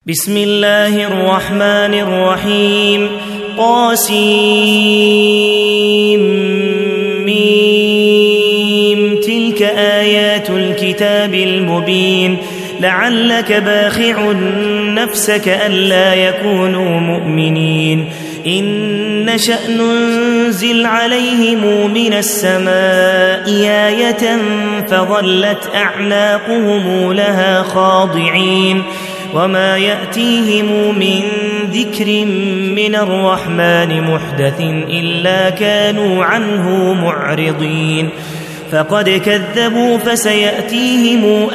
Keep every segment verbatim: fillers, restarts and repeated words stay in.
بسم الله الرحمن الرحيم طاسيم ميم تلك آيات الكتاب المبين لعلك باخع نفسك ألا يكونوا مؤمنين إن نشأ ننزل عليهم من السماء آية فظلت أعناقهم لها خاضعين وما يأتيهم من ذكر من الرحمن محدث إلا كانوا عنه معرضين فقد كذبوا فسيأتيهم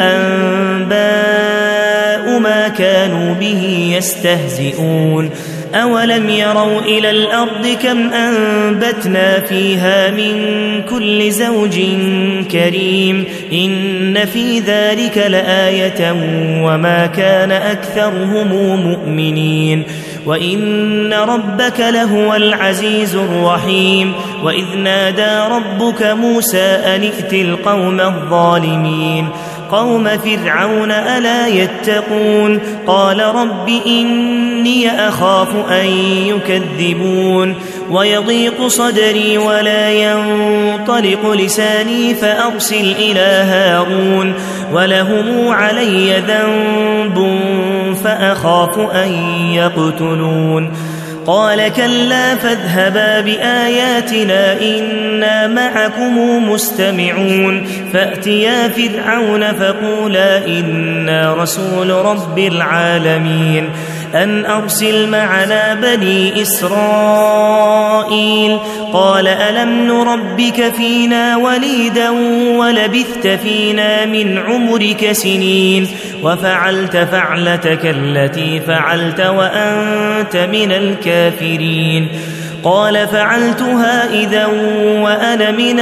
أنباء ما كانوا به يستهزئون أولم يروا إلى الأرض كم أنبتنا فيها من كل زوج كريم إن في ذلك لآية وما كان أكثرهم مؤمنين وإن ربك لهو العزيز الرحيم وإذ نادى ربك موسى أن ائت القوم الظالمين قوم فرعون ألا يتقون قال رب إني أخاف أن يكذبون ويضيق صدري ولا ينطلق لساني فأرسل إلى هارون ولهم علي ذنب فأخاف أن يقتلون قال كلا فاذهبا بآياتنا إنا معكم مستمعون فأتيا فرعون فقولا إنا رسول رب العالمين أن أرسل معنا بني إسرائيل قال ألم نربك فينا وليدا ولبثت فينا من عمرك سنين وفعلت فعلتك التي فعلت وأنت من الكافرين قال فعلتها إذا وأنا من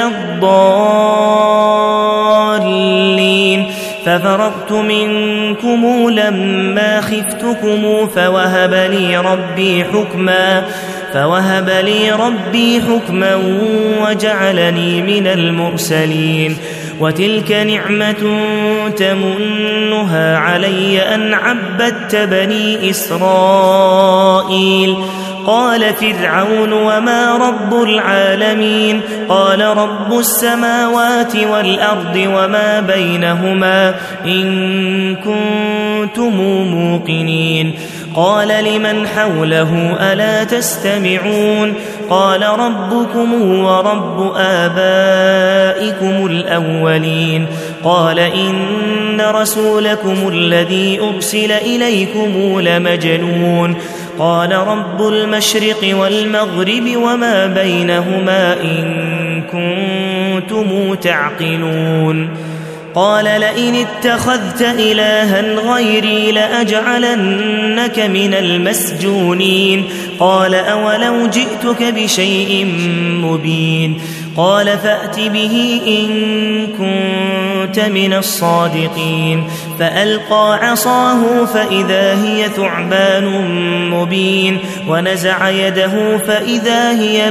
الضالين ففررت منكم لما خفتكم فوهب لي ربي حكما فوهب لي ربي حكما وجعلني من المرسلين وتلك نعمة تمنها علي أن عبدت بني إسرائيل قال فرعون وما رب العالمين قال رب السماوات والأرض وما بينهما إن كنتم موقنين قال لمن حوله ألا تستمعون قال ربكم ورب آبائكم الأولين قال إن رسولكم الذي أرسل إليكم لمجنون قال رب المشرق والمغرب وما بينهما إن كنتم تعقلون قال لئن اتخذت إلها غيري لأجعلنك من المسجونين قال أولو جئتك بشيء مبين قال فأت به إن كنت من الصادقين فألقى عصاه فإذا هي ثعبان مبين ونزع يده فإذا هي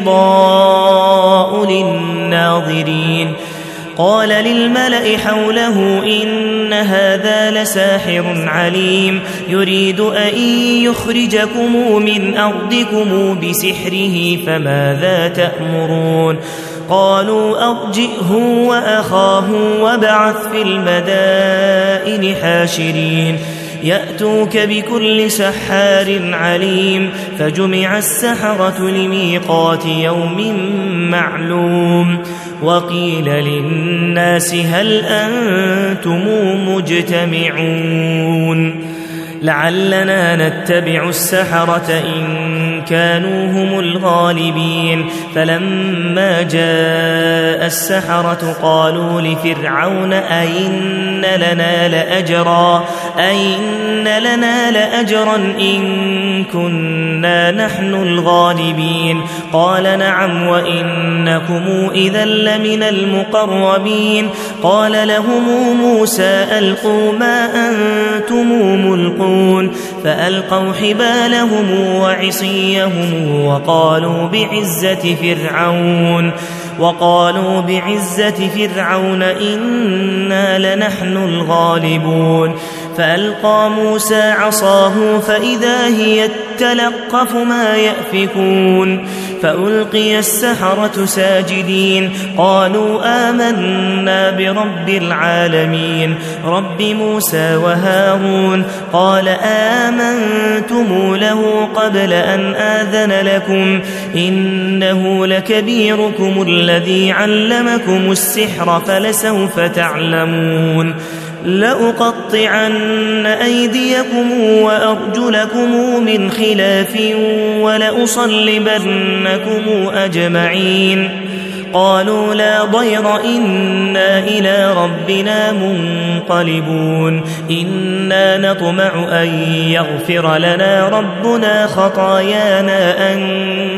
بيضاء للناظرين قال للملأ حوله إن هذا لساحر عليم يريد أن يخرجكم من أرضكم بسحره فماذا تأمرون قالوا أرجئه وأخاه وابعث في المدائن حاشرين يأتوك بكل سحار عليم فجمع السحرة لميقات يوم معلوم وقيل للناس هل أنتم مجتمعون لعلنا نتبع السحرة إن كانوا هم الغالبين فلما جاء السحرة قالوا لفرعون أئن لنا لأجرا أئن لنا لأجرا إن كنا نحن الغالبين قال نعم وإنكم إذا لمن المقربين قال لهم موسى ألقوا ما أنتم ملقون فألقوا حبالهم وعصيهم وقالوا بعزة فرعون وقالوا بعزة فرعون إنا لنحن الغالبون فألقى موسى عصاه فإذا هي تلقف ما يأفكون فألقي السحرة ساجدين قالوا آمنا برب العالمين رب موسى وهارون قال آمنتم له قبل أن آذن لكم إنه لكبيركم الذي علمكم السحر فلسوف تعلمون لأقطعن أيديكم وأرجلكم من خلاف ولأصلبنكم أجمعين قالوا لا ضير إنا إلى ربنا منقلبون إنا نطمع أن يغفر لنا ربنا خطايانا أن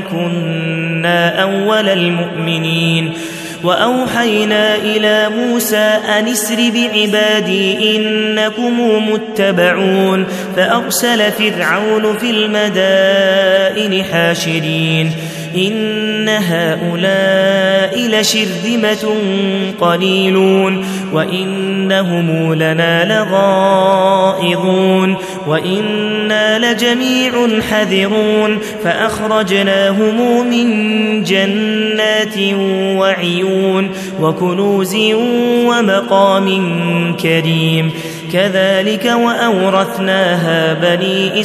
كنا أول المؤمنين وأوحينا إلى موسى أن اسر بعبادي إنكم متبعون فأرسل فرعون في المدائن حاشرين إن هؤلاء لشرذمة قليلون وإنهم لنا لغائظون وإنا لجميع حذرون فأخرجناهم من جنات وعيون وكنوز ومقام كريم كذلك وأورثناها بني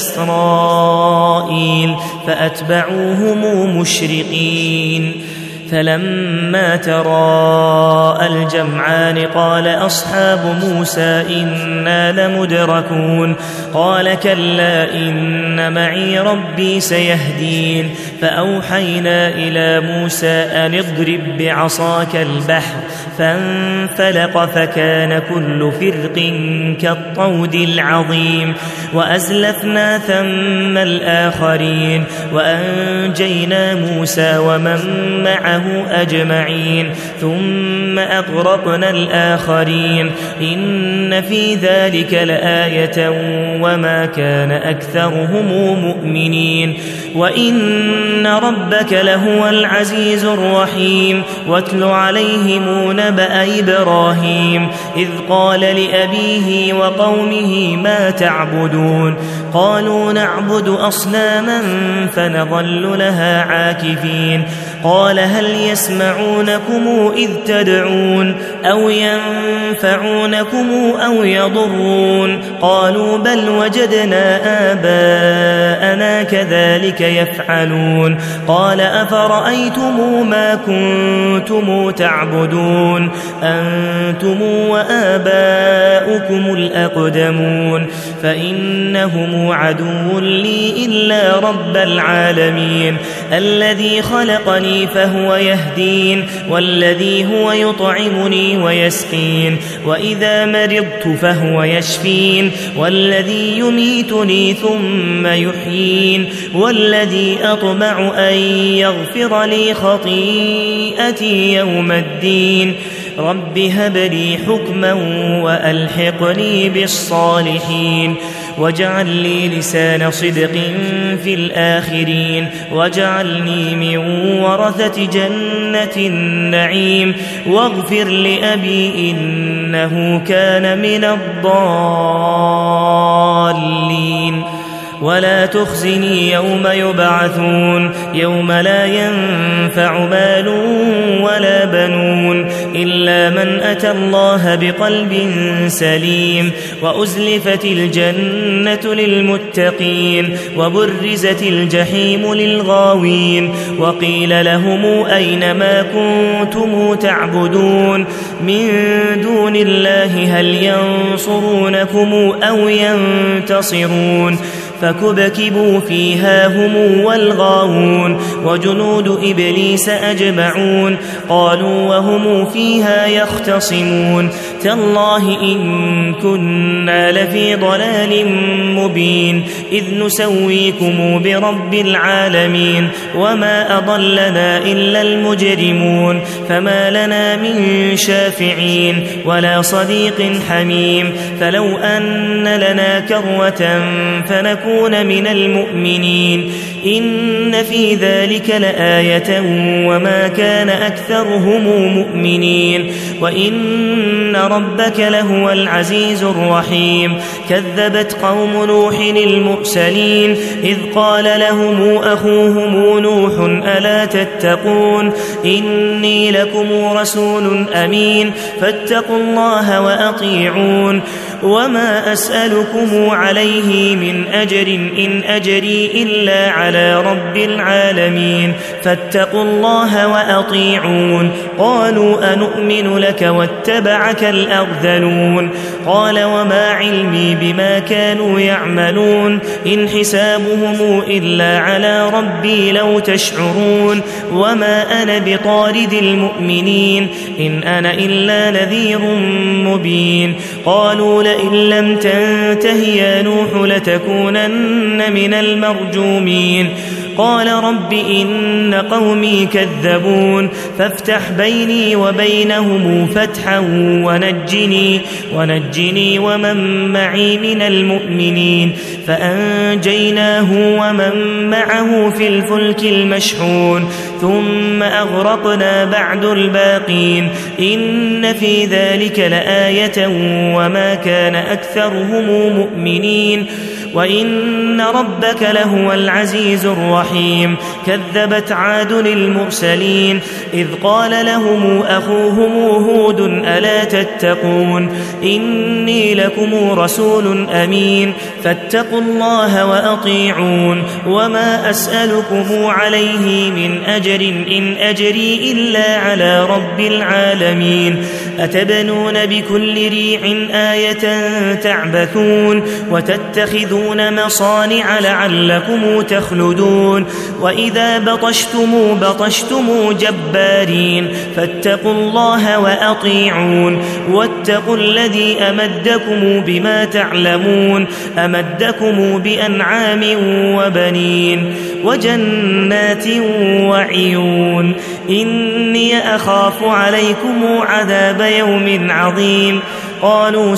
إسرائيل فأتبعوهم مشرقين فلما تراءى الجمعان قال أصحاب موسى إنا لمدركون قال كلا إن معي ربي سيهدين فأوحينا إلى موسى أن اضرب بعصاك البحر فانفلق فكان كل فرق كالطود العظيم وأزلفنا ثم الآخرين وأنجينا موسى ومن معه أجمعين ثم أغرقنا الآخرين إن في ذلك لآية وما كان أكثرهم مؤمنين وإن ربك لهو العزيز الرحيم واتل عليهم نبأ إبراهيم إذ قال لأبيه وقومه ما تعبدون قالوا نعبد أصناما فنظل لها عاكفين قال هل يسمعونكم إذ تدعون أو ينفعونكم أو يضرون قالوا بل وجدنا آباءنا كذلك يفعلون قال أفرأيتم ما كنتم تعبدون أنتم وآباؤكم الأقدمون فإنهم عدو لي إلا رب العالمين الذي خلقني فهو يهدين والذي هو يطعمني ويسقين وإذا مرضت فهو يشفين والذي يميتني ثم يحيين والذي أطمع أن يغفر لي خطيئتي يوم الدين رب هب لي حكما وألحقني بالصالحين واجعل لي لسان صدق في الآخرين واجعلني من ورثة جنة النعيم واغفر لأبي إنه كان من الضالين ولا تخزني يوم يبعثون يوم لا ينفع مال ولا بنون إلا من أتى الله بقلب سليم وأزلفت الجنة للمتقين وبرزت الجحيم للغاوين وقيل لهم أين ما كنتم تعبدون من دون الله هل ينصرونكم أو ينتصرون فكبكبوا فيها هم والغاوون وجنود إبليس أجمعون قالوا وهم فيها يختصمون تالله إن كنا لفي ضلال مبين إذ نسويكم برب العالمين وما أضلنا إلا المجرمون فما لنا من شافعين ولا صديق حميم فلو أن لنا كروة فنكون من المؤمنين إن في ذلك لآية وما كان أكثرهم مؤمنين وإن ربك لهو العزيز الرحيم كذبت قوم نوح المرسلين إذ قال لهم أخوهم نوح ألا تتقون إني لكم رسول أمين فاتقوا الله وأطيعون وما أسألكم عليه من أجر إن أجري إلا على رب العالمين فاتقوا الله وأطيعون قالوا أنؤمن لك واتبعك الأرذلون قال وما علمي بما كانوا يعملون إن حسابهم إلا على ربي لو تشعرون وما أنا بطارد المؤمنين إن أنا إلا نذير مبين قالوا لئن لم تنته يا نوح لتكونن من المرجومين قال رب إن قومي كذبون فافتح بيني وبينهم فتحا ونجني, ونجني ومن معي من المؤمنين فأنجيناه ومن معه في الفلك المشحون ثم أغرقنا بعد الباقين إن في ذلك لآية وما كان أكثرهم مؤمنين وإن ربك لهو العزيز الرحيم كذبت عاد المرسلين إذ قال لهم أخوهم هود ألا تتقون إني لكم رسول أمين فاتقوا الله وأطيعون وما أسألكم عليه من أجر إن أجري إلا على رب العالمين أتبنون بكل ريع آية تعبثون وتتخذون مصانع لعلكم تخلدون وإذا بطشتم بطشتم جبارين فاتقوا الله وأطيعون واتقوا الذي أمدكم بما تعلمون أمدكم بأنعام وبنين وجنات وعيون إني أخاف عليكم عذاب يوم عظيم قالوا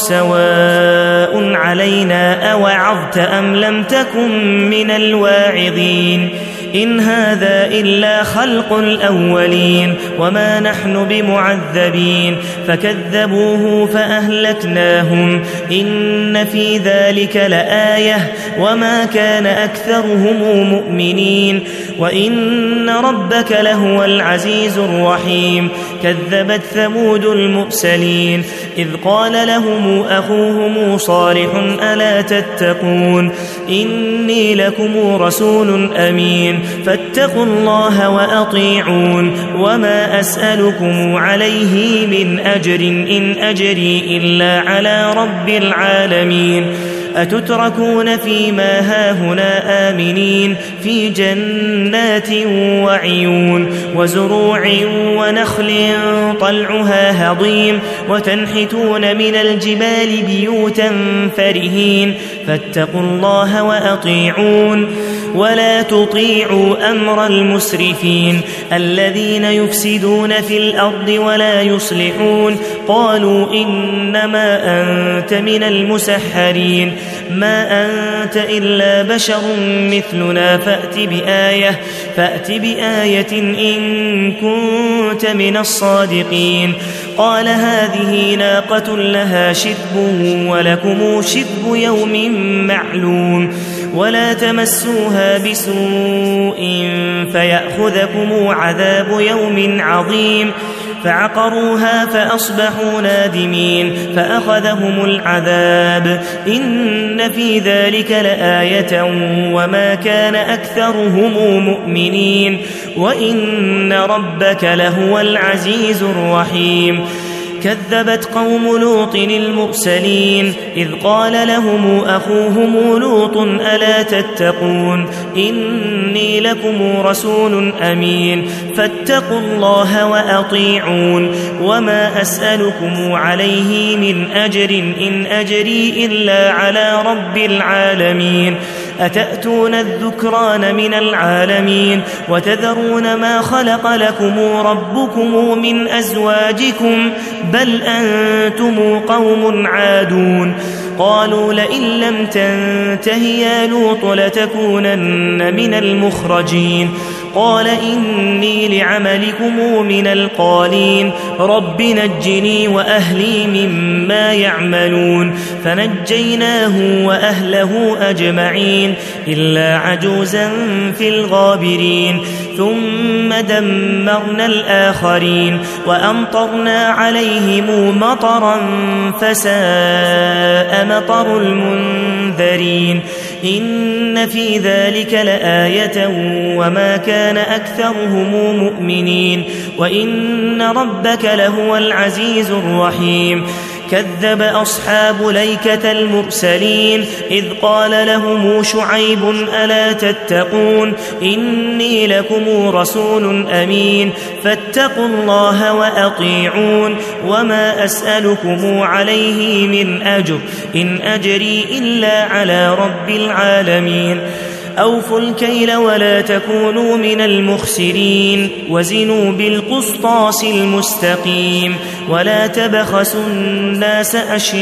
سواء علينا أوعظت أم لم تكن من الواعظين إن هذا إلا خلق الأولين وما نحن بمعذبين فكذبوه فأهلكناهم إن في ذلك لآية وما كان أكثرهم مؤمنين وإن ربك لهو العزيز الرحيم كذبت ثمود المرسلين إذ قال لهم أخوهم صالح ألا تتقون إني لكم رسول أمين فاتقوا الله وأطيعون وما أسألكم عليه من أجر إن أجري إلا على رب العالمين أتتركون فيما هاهنا آمنين في جنات وعيون وزروع ونخل طلعها هضيم وتنحتون من الجبال بيوتا فرهين فاتقوا الله وأطيعون ولا تطيعوا أمر المسرفين الذين يفسدون في الأرض ولا يصلحون قالوا إنما أنت من المسحرين ما أنت إلا بشر مثلنا فأت بآية, فأت بآية إن كنت من الصادقين قال هذه ناقة لها شرب ولكم شرب يوم معلوم ولا تمسوها بسوء فيأخذكم عذاب يوم عظيم فعقروها فأصبحوا نادمين فأخذهم العذاب إن في ذلك لآية وما كان أكثرهم مؤمنين وإن ربك لهو العزيز الرحيم كذبت قوم لوط المرسلين إذ قال لهم أخوهم لوط ألا تتقون إني لكم رسول أمين فاتقوا الله وأطيعون وما أسألكم عليه من أجر إن أجري إلا على رب العالمين أتأتون الذكران من العالمين وتذرون ما خلق لكم ربكم من أزواجكم بل أنتم قوم عادون قالوا لئن لم تنته يا لوط لتكونن من المخرجين قال إني لعملكم من القالين رب نجني وأهلي مما يعملون فنجيناه وأهله أجمعين إلا عجوزا في الغابرين ثم دمرنا الآخرين وأمطرنا عليهم مطرا فساء مطر المنذرين إن في ذلك لآية وما كان أكثرهم مؤمنين وإن ربك لهو العزيز الرحيم كذب أصحاب ليكة المرسلين إذ قال لهم شعيب ألا تتقون إني لكم رسول أمين فاتقوا الله وأطيعون وما أسألكم عليه من أجر إن أجري إلا على رب العالمين أوفوا الكيل ولا تكونوا من المخسرين وزنوا بالقسطاس المستقيم ولا تبخسوا الناس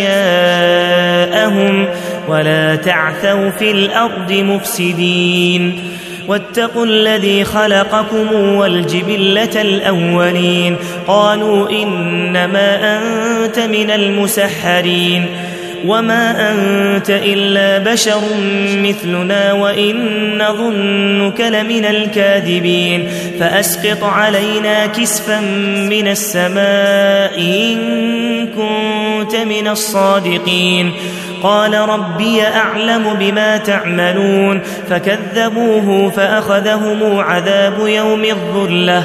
أشياءهم ولا تعثوا في الأرض مفسدين واتقوا الذي خلقكم والجبلة الأولين قالوا إنما أنت من المسحرين وما أنت إلا بشر مثلنا وإن نظنك لمن الكاذبين فأسقط علينا كسفا من السماء إن كنت من الصادقين قال ربي أعلم بما تعملون فكذبوه فأخذهم عذاب يوم الظلة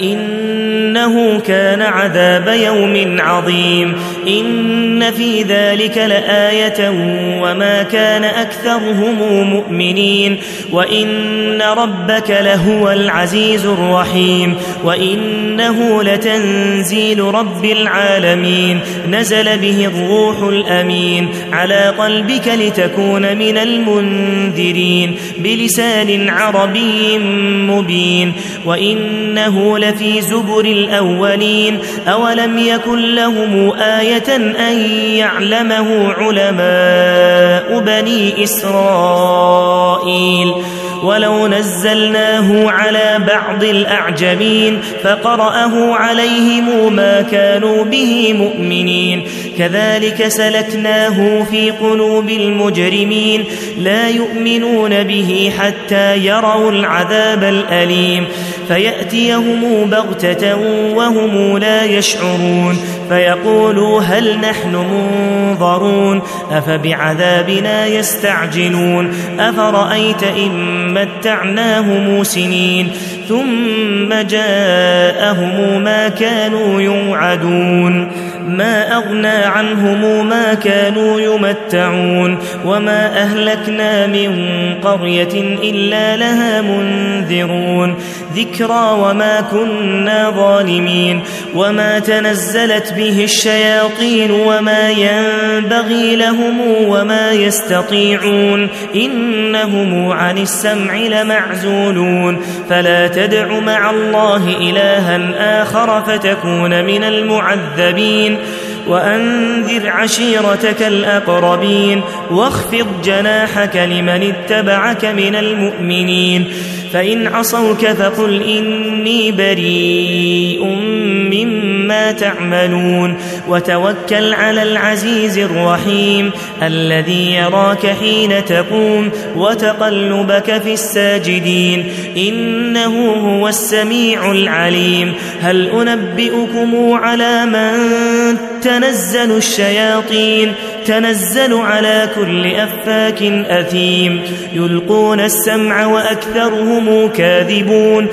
إنه كان عذاب يوم عظيم إن في ذلك لآية وما كان أكثرهم مؤمنين وإن ربك لهو العزيز الرحيم وإنه لتنزيل رب العالمين نزل به الروح الأمين على قلبك لتكون من المنذرين بلسان عربي مبين وإنه لفي زبر الأولين أولم يكن لهم آية أن يعلمه علماء بني إسرائيل ولو نزلناه على بعض الأعجمين فقرأه عليهم ما كانوا به مؤمنين كذلك سلكناه في قلوب المجرمين لا يؤمنون به حتى يروا العذاب الأليم فيأتيهم بغتة وهم لا يشعرون فيقولوا هل نحن منظرون أفبعذابنا يستعجلون أفرأيت إن متعناهم سنين ثم جاءهم ما كانوا يوعدون ما أغنى عنهم ما كانوا يمتعون وما أهلكنا من قرية إلا لها منذرون ذكرى وما كنا ظالمين وما تنزلت به الشياطين وما ينبغي لهم وما يستطيعون إنهم عن السمع لمعزولون فلا تدع مع الله إلها آخر فتكون من المعذبين وأنذر عشيرتك الأقربين واخفض جناحك لمن اتبعك من المؤمنين فإن عصوك فقل إني بريء مما تعملون وتوكل على العزيز الرحيم الذي يراك حين تقوم وتقلبك في الساجدين إنه هو السميع العليم هل أنبئكم على من تنزل الشياطين تنزل على كل أفاك أثيم يلقون السمع وأكثرهم كاذبون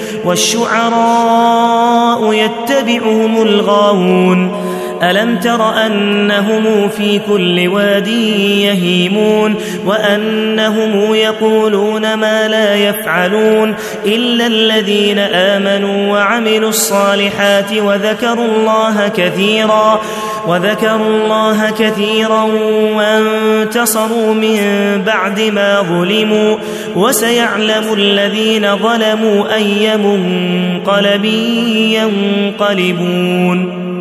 والشعراء يتبعهم الغاوون ألم تر أنهم في كل واد يهيمون وأنهم يقولون ما لا يفعلون إلا الذين آمنوا وعملوا الصالحات وذكروا الله كثيرا وذكروا الله كثيرا وانتصروا من بعد ما ظلموا وسيعلم الذين ظلموا أي منقلب ينقلبون